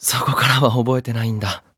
そこからは覚えてないんだ。